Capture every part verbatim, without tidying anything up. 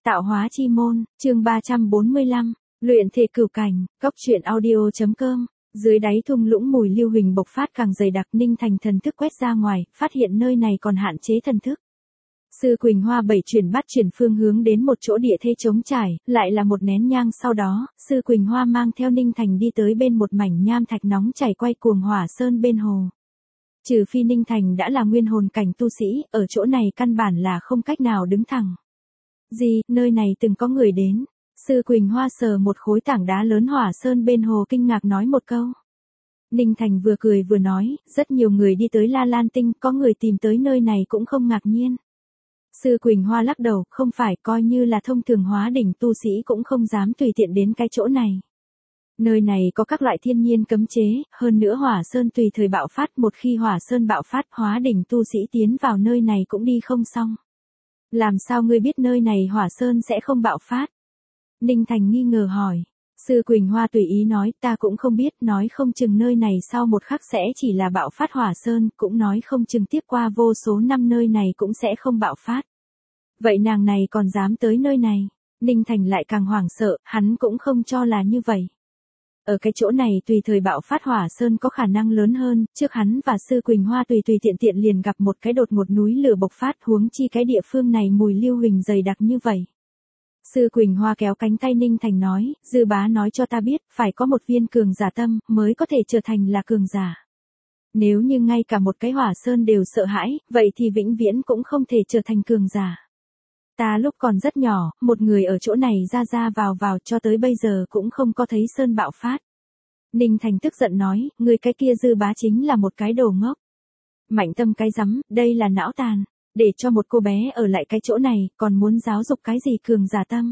Tạo hóa chi môn, chương ba trăm bốn mươi lăm, luyện thể cửu cảnh, góc truyện audio.com. Dưới đáy thung lũng mùi lưu huỳnh bộc phát càng dày đặc, Ninh Thành thần thức quét ra ngoài, phát hiện nơi này còn hạn chế thần thức. Sư Quỳnh Hoa bảy chuyển bắt chuyển phương hướng đến một chỗ địa thế trống trải, lại là một nén nhang sau đó, Sư Quỳnh Hoa mang theo Ninh Thành đi tới bên một mảnh nham thạch nóng chảy quay cuồng hỏa sơn bên hồ. Trừ phi Ninh Thành đã là nguyên hồn cảnh tu sĩ, ở chỗ này căn bản là không cách nào đứng thẳng. Gì, nơi này từng có người đến. Sư Quỳnh Hoa sờ một khối tảng đá lớn hỏa sơn bên hồ kinh ngạc nói một câu. Ninh Thành vừa cười vừa nói, rất nhiều người đi tới La Lan Tinh, có người tìm tới nơi này cũng không ngạc nhiên. Sư Quỳnh Hoa lắc đầu, không phải, coi như là thông thường hóa đỉnh tu sĩ cũng không dám tùy tiện đến cái chỗ này. Nơi này có các loại thiên nhiên cấm chế, hơn nữa hỏa sơn tùy thời bạo phát, một khi hỏa sơn bạo phát, hóa đỉnh tu sĩ tiến vào nơi này cũng đi không xong. Làm sao ngươi biết nơi này hỏa sơn sẽ không bạo phát? Ninh Thành nghi ngờ hỏi. Sư Quỳnh Hoa tùy ý nói, ta cũng không biết, nói không chừng nơi này sau một khắc sẽ chỉ là bạo phát hỏa sơn, cũng nói không chừng tiếp qua vô số năm nơi này cũng sẽ không bạo phát. Vậy nàng này còn dám tới nơi này? Ninh Thành lại càng hoảng sợ, hắn cũng không cho là như vậy. Ở cái chỗ này tùy thời bạo phát hỏa sơn có khả năng lớn hơn, trước hắn và Sư Quỳnh Hoa tùy tùy tiện tiện liền gặp một cái đột ngột núi lửa bộc phát, huống chi cái địa phương này mùi lưu huỳnh dày đặc như vậy. Sư Quỳnh Hoa kéo cánh tay Ninh Thành nói, Dư bá nói cho ta biết, phải có một viên cường giả tâm, mới có thể trở thành là cường giả. Nếu như ngay cả một cái hỏa sơn đều sợ hãi, vậy thì vĩnh viễn cũng không thể trở thành cường giả. Ta lúc còn rất nhỏ, một người ở chỗ này ra ra vào vào cho tới bây giờ cũng không có thấy sơn bạo phát. Ninh Thành tức giận nói, người cái kia Dư bá chính là một cái đồ ngốc. Mạnh tâm cái rắm, đây là não tàn. Để cho một cô bé ở lại cái chỗ này, còn muốn giáo dục cái gì cường giả tâm.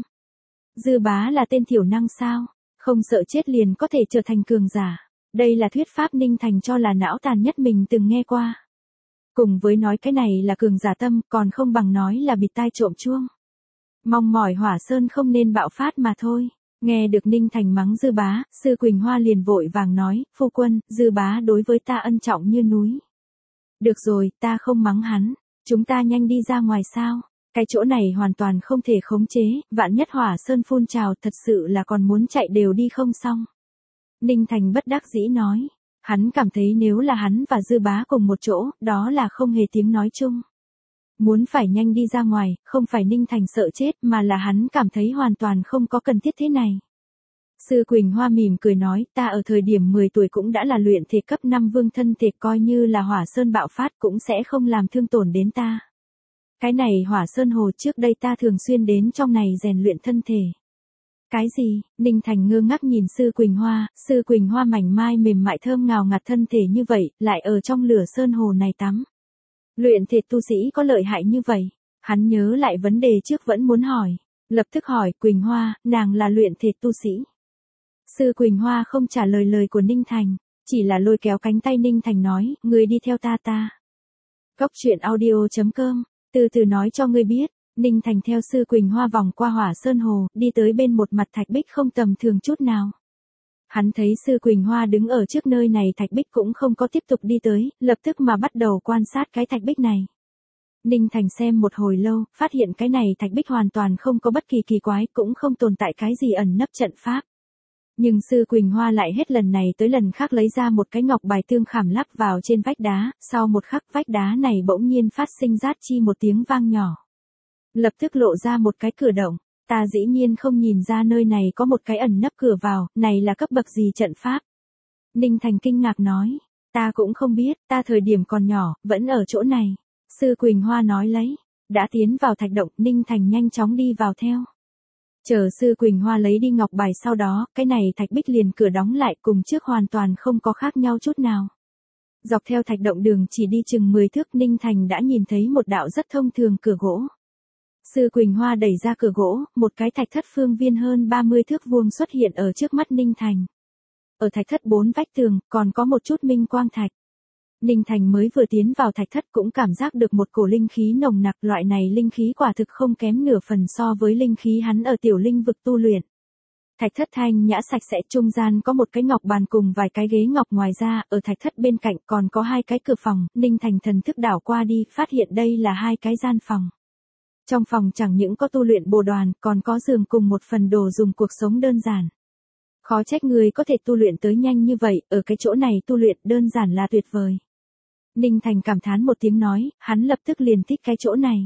Dư bá là tên thiểu năng sao? Không sợ chết liền có thể trở thành cường giả. Đây là thuyết pháp Ninh Thành cho là não tàn nhất mình từng nghe qua. Cùng với nói cái này là cường giả tâm, còn không bằng nói là bịt tai trộm chuông. Mong mỏi hỏa sơn không nên bạo phát mà thôi. Nghe được Ninh Thành mắng Dư bá, Sư Quỳnh Hoa liền vội vàng nói, phu quân, Dư bá đối với ta ân trọng như núi. Được rồi, ta không mắng hắn. Chúng ta nhanh đi ra ngoài sao? Cái chỗ này hoàn toàn không thể khống chế, vạn nhất hỏa sơn phun trào thật sự là còn muốn chạy đều đi không xong. Ninh Thành bất đắc dĩ nói. Hắn cảm thấy nếu là hắn và Dư bá cùng một chỗ, đó là không hề tiếng nói chung. Muốn phải nhanh đi ra ngoài, không phải Ninh Thành sợ chết mà là hắn cảm thấy hoàn toàn không có cần thiết thế này. Sư Quỳnh Hoa mỉm cười nói, ta ở thời điểm mười tuổi cũng đã là luyện thể cấp năm vương thân thể, coi như là hỏa sơn bạo phát cũng sẽ không làm thương tổn đến ta. Cái này hỏa sơn hồ trước đây ta thường xuyên đến trong này rèn luyện thân thể. Cái gì? Ninh Thành ngơ ngác nhìn Sư Quỳnh Hoa, Sư Quỳnh Hoa mảnh mai mềm mại thơm ngào ngạt thân thể như vậy, lại ở trong lửa sơn hồ này tắm. Luyện thể tu sĩ có lợi hại như vậy? Hắn nhớ lại vấn đề trước vẫn muốn hỏi. Lập tức hỏi, Quỳnh Hoa, nàng là luyện thể tu sĩ. Sư Quỳnh Hoa không trả lời lời của Ninh Thành, chỉ là lôi kéo cánh tay Ninh Thành nói, ngươi đi theo ta ta. Góc truyện audio.com, từ từ nói cho ngươi biết. Ninh Thành theo Sư Quỳnh Hoa vòng qua hỏa sơn hồ, đi tới bên một mặt thạch bích không tầm thường chút nào. Hắn thấy Sư Quỳnh Hoa đứng ở trước nơi này, thạch bích cũng không có tiếp tục đi tới, lập tức mà bắt đầu quan sát cái thạch bích này. Ninh Thành xem một hồi lâu, phát hiện cái này thạch bích hoàn toàn không có bất kỳ kỳ quái, cũng không tồn tại cái gì ẩn nấp trận pháp. Nhưng Sư Quỳnh Hoa lại hết lần này tới lần khác lấy ra một cái ngọc bài tương khảm lắp vào trên vách đá, sau một khắc vách đá này bỗng nhiên phát sinh rát chi một tiếng vang nhỏ. Lập tức lộ ra một cái cửa động, ta dĩ nhiên không nhìn ra nơi này có một cái ẩn nấp cửa vào, này là cấp bậc gì trận pháp? Ninh Thành kinh ngạc nói, ta cũng không biết, ta thời điểm còn nhỏ, vẫn ở chỗ này. Sư Quỳnh Hoa nói lấy, đã tiến vào thạch động, Ninh Thành nhanh chóng đi vào theo. Chờ Sư Quỳnh Hoa lấy đi ngọc bài sau đó, cái này thạch bích liền cửa đóng lại cùng trước hoàn toàn không có khác nhau chút nào. Dọc theo thạch động đường chỉ đi chừng mười thước, Ninh Thành đã nhìn thấy một đạo rất thông thường cửa gỗ. Sư Quỳnh Hoa đẩy ra cửa gỗ, một cái thạch thất phương viên hơn ba mươi thước vuông xuất hiện ở trước mắt Ninh Thành. Ở thạch thất bốn vách tường, còn có một chút minh quang thạch. Ninh Thành mới vừa tiến vào thạch thất cũng cảm giác được một cổ linh khí nồng nặc, loại này linh khí quả thực không kém nửa phần so với linh khí hắn ở tiểu linh vực tu luyện. Thạch thất thanh nhã sạch sẽ, trung gian có một cái ngọc bàn cùng vài cái ghế ngọc, ngoài ra, ở thạch thất bên cạnh còn có hai cái cửa phòng, Ninh Thành thần thức đảo qua đi, phát hiện đây là hai cái gian phòng. Trong phòng chẳng những có tu luyện bồ đoàn, còn có giường cùng một phần đồ dùng cuộc sống đơn giản. Khó trách người có thể tu luyện tới nhanh như vậy, ở cái chỗ này tu luyện đơn giản là tuyệt vời. Ninh Thành cảm thán một tiếng nói, hắn lập tức liền thích cái chỗ này.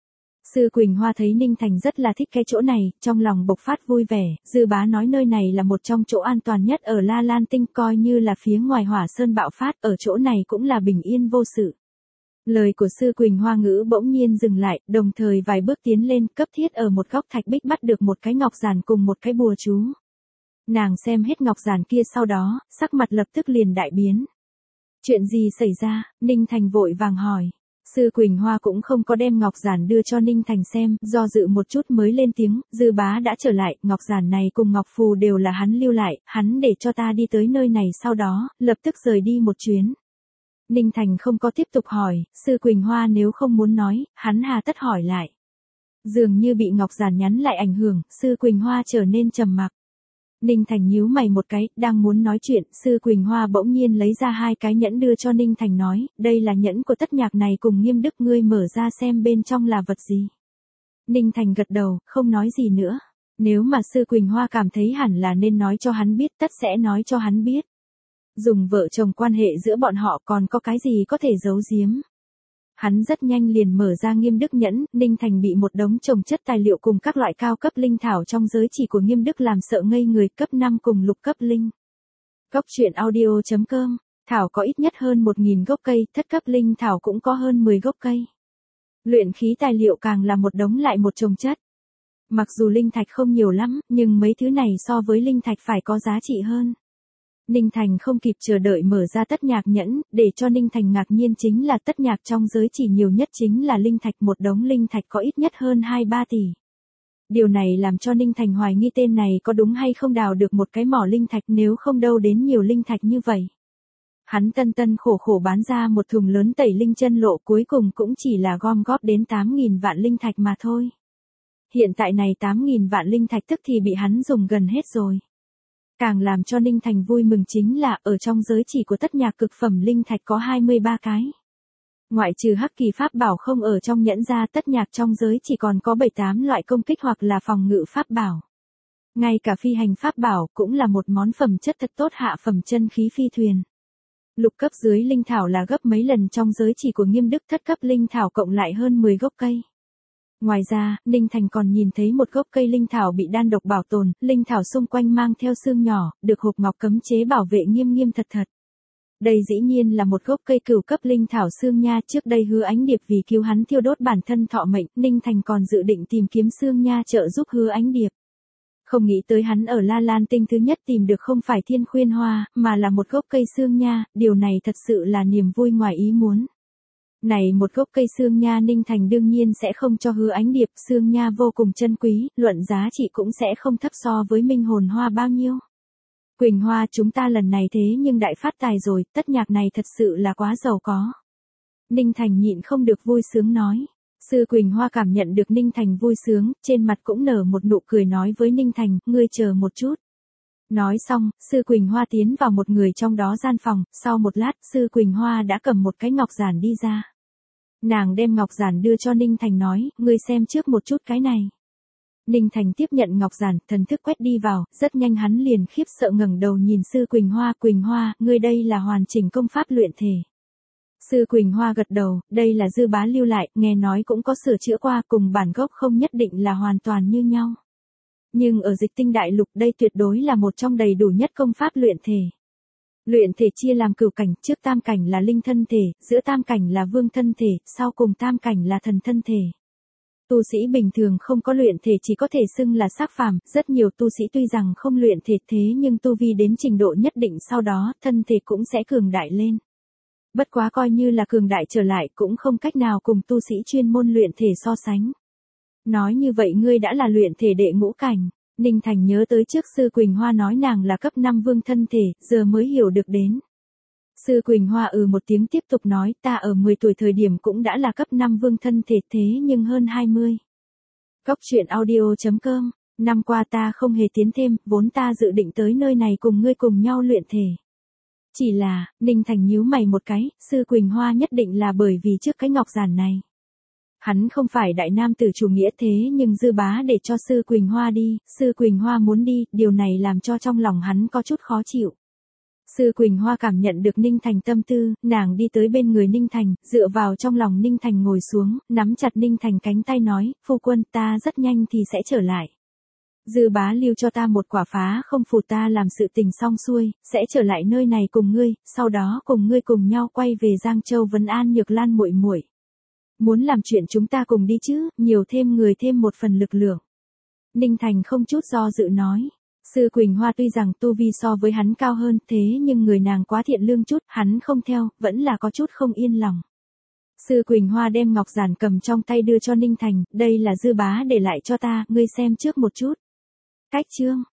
Sư Quỳnh Hoa thấy Ninh Thành rất là thích cái chỗ này, trong lòng bộc phát vui vẻ, Dư Bá nói nơi này là một trong chỗ an toàn nhất ở La Lan Tinh, coi như là phía ngoài Hỏa Sơn bạo phát, ở chỗ này cũng là bình yên vô sự. Lời của Sư Quỳnh Hoa ngữ bỗng nhiên dừng lại, đồng thời vài bước tiến lên, cấp thiết ở một góc thạch bích bắt được một cái ngọc giản cùng một cái bùa chú. Nàng xem hết ngọc giản kia sau đó, sắc mặt lập tức liền đại biến. Chuyện gì xảy ra? Ninh Thành vội vàng hỏi. Sư Quỳnh Hoa cũng không có đem ngọc giản đưa cho Ninh Thành xem, do dự một chút mới lên tiếng, Dư Bá đã trở lại, ngọc giản này cùng ngọc phù đều là hắn lưu lại, hắn để cho ta đi tới nơi này sau đó, lập tức rời đi một chuyến. Ninh Thành không có tiếp tục hỏi, Sư Quỳnh Hoa nếu không muốn nói, hắn hà tất hỏi lại. Dường như bị ngọc giản nhắn lại ảnh hưởng, Sư Quỳnh Hoa trở nên trầm mặc. Ninh Thành nhíu mày một cái, đang muốn nói chuyện, Sư Quỳnh Hoa bỗng nhiên lấy ra hai cái nhẫn đưa cho Ninh Thành nói, đây là nhẫn của Tất Nhạc này cùng Nghiêm Đức, ngươi mở ra xem bên trong là vật gì. Ninh Thành gật đầu, không nói gì nữa. Nếu mà Sư Quỳnh Hoa cảm thấy hẳn là nên nói cho hắn biết, tất sẽ nói cho hắn biết. Dùng vợ chồng quan hệ giữa bọn họ còn có cái gì có thể giấu giếm. Hắn rất nhanh liền mở ra Nghiêm Đức nhẫn, Ninh Thành bị một đống chồng chất tài liệu cùng các loại cao cấp linh thảo trong giới chỉ của Nghiêm Đức làm sợ ngây người, cấp năm cùng lục cấp linh. Góc truyện audio chấm com, thảo có ít nhất hơn một nghìn gốc cây, thất cấp linh thảo cũng có hơn mười gốc cây. Luyện khí tài liệu càng là một đống lại một chồng chất. Mặc dù linh thạch không nhiều lắm, nhưng mấy thứ này so với linh thạch phải có giá trị hơn. Ninh Thành không kịp chờ đợi mở ra Tất Nhạc nhẫn, để cho Ninh Thành ngạc nhiên chính là Tất Nhạc trong giới chỉ nhiều nhất chính là linh thạch, một đống linh thạch có ít nhất hơn hai ba tỷ. Điều này làm cho Ninh Thành hoài nghi tên này có đúng hay không đào được một cái mỏ linh thạch, nếu không đâu đến nhiều linh thạch như vậy. Hắn tân tân khổ khổ bán ra một thùng lớn tẩy linh chân lộ, cuối cùng cũng chỉ là gom góp đến tám nghìn vạn linh thạch mà thôi. Hiện tại này tám nghìn vạn linh thạch tức thì bị hắn dùng gần hết rồi. Càng làm cho Ninh Thành vui mừng chính là ở trong giới chỉ của Tất Nhạc cực phẩm linh thạch có hai mươi ba cái. Ngoại trừ hắc kỳ pháp bảo không ở trong nhẫn ra, Tất Nhạc trong giới chỉ còn có bảy tám loại công kích hoặc là phòng ngự pháp bảo. Ngay cả phi hành pháp bảo cũng là một món phẩm chất thật tốt, hạ phẩm chân khí phi thuyền. Lục cấp dưới linh thảo là gấp mấy lần trong giới chỉ của Nghiêm Đức, thất cấp linh thảo cộng lại hơn mười gốc cây. Ngoài ra, Ninh Thành còn nhìn thấy một gốc cây linh thảo bị đan độc bảo tồn, linh thảo xung quanh mang theo xương nhỏ, được hộp ngọc cấm chế bảo vệ nghiêm nghiêm thật thật. Đây dĩ nhiên là một gốc cây cửu cấp linh thảo xương nha, trước đây Hứa Ánh Điệp vì cứu hắn thiêu đốt bản thân thọ mệnh, Ninh Thành còn dự định tìm kiếm xương nha trợ giúp Hứa Ánh Điệp. Không nghĩ tới hắn ở La Lan Tinh thứ nhất tìm được không phải thiên khuyên hoa, mà là một gốc cây xương nha, điều này thật sự là niềm vui ngoài ý muốn. Này một gốc cây xương nha Ninh Thành đương nhiên sẽ không cho Hứa Ánh Điệp, xương nha vô cùng chân quý, luận giá trị cũng sẽ không thấp so với minh hồn hoa bao nhiêu. Quỳnh Hoa, chúng ta lần này thế nhưng đại phát tài rồi, Tất Nhạc này thật sự là quá giàu có. Ninh Thành nhịn không được vui sướng nói. Sư Quỳnh Hoa cảm nhận được Ninh Thành vui sướng, trên mặt cũng nở một nụ cười nói với Ninh Thành, ngươi chờ một chút. Nói xong, Sư Quỳnh Hoa tiến vào một người trong đó gian phòng, sau một lát, Sư Quỳnh Hoa đã cầm một cái ngọc giản đi ra. Nàng đem ngọc giản đưa cho Ninh Thành nói, ngươi xem trước một chút cái này. Ninh Thành tiếp nhận ngọc giản, thần thức quét đi vào, rất nhanh hắn liền khiếp sợ ngẩng đầu nhìn Sư Quỳnh Hoa, Quỳnh Hoa, ngươi đây là hoàn chỉnh công pháp luyện thể. Sư Quỳnh Hoa gật đầu, đây là Dư Bá lưu lại, nghe nói cũng có sửa chữa qua, cùng bản gốc không nhất định là hoàn toàn như nhau. Nhưng ở Dịch Tinh Đại Lục đây tuyệt đối là một trong đầy đủ nhất công pháp luyện thể. Luyện thể chia làm cửu cảnh, trước tam cảnh là linh thân thể, giữa tam cảnh là vương thân thể, sau cùng tam cảnh là thần thân thể. Tu sĩ bình thường không có luyện thể chỉ có thể xưng là xác phàm, rất nhiều tu sĩ tuy rằng không luyện thể thế nhưng tu vi đến trình độ nhất định sau đó, thân thể cũng sẽ cường đại lên. Bất quá coi như là cường đại trở lại cũng không cách nào cùng tu sĩ chuyên môn luyện thể so sánh. Nói như vậy ngươi đã là luyện thể đệ ngũ cảnh. Ninh Thành nhớ tới trước Sư Quỳnh Hoa nói nàng là cấp năm vương thân thể, giờ mới hiểu được đến. Sư Quỳnh Hoa ừ một tiếng tiếp tục nói, ta ở mười tuổi thời điểm cũng đã là cấp năm vương thân thể thế nhưng hơn hai mươi. Góc truyện audio chấm com, năm qua ta không hề tiến thêm, vốn ta dự định tới nơi này cùng ngươi cùng nhau luyện thể. Chỉ là, Ninh Thành nhíu mày một cái, Sư Quỳnh Hoa nhất định là bởi vì trước cái ngọc giản này. Hắn không phải đại nam tử chủ nghĩa thế nhưng Dư Bá để cho Sư Quỳnh Hoa đi, Sư Quỳnh Hoa muốn đi, điều này làm cho trong lòng hắn có chút khó chịu. Sư Quỳnh Hoa cảm nhận được Ninh Thành tâm tư, nàng đi tới bên người Ninh Thành, dựa vào trong lòng Ninh Thành ngồi xuống, nắm chặt Ninh Thành cánh tay nói, phu quân ta rất nhanh thì sẽ trở lại. Dư Bá lưu cho ta một quả phá không phù ta làm sự tình xong xuôi, sẽ trở lại nơi này cùng ngươi, sau đó cùng ngươi cùng nhau quay về Giang Châu vấn an Nhược Lan muội muội. Muốn làm chuyện chúng ta cùng đi chứ, nhiều thêm người thêm một phần lực lượng. Ninh Thành không chút do dự nói. Sư Quỳnh Hoa tuy rằng tu vi so với hắn cao hơn thế nhưng người nàng quá thiện lương chút, hắn không theo, vẫn là có chút không yên lòng. Sư Quỳnh Hoa đem ngọc giản cầm trong tay đưa cho Ninh Thành, đây là Dư Bá để lại cho ta, ngươi xem trước một chút. Cách chương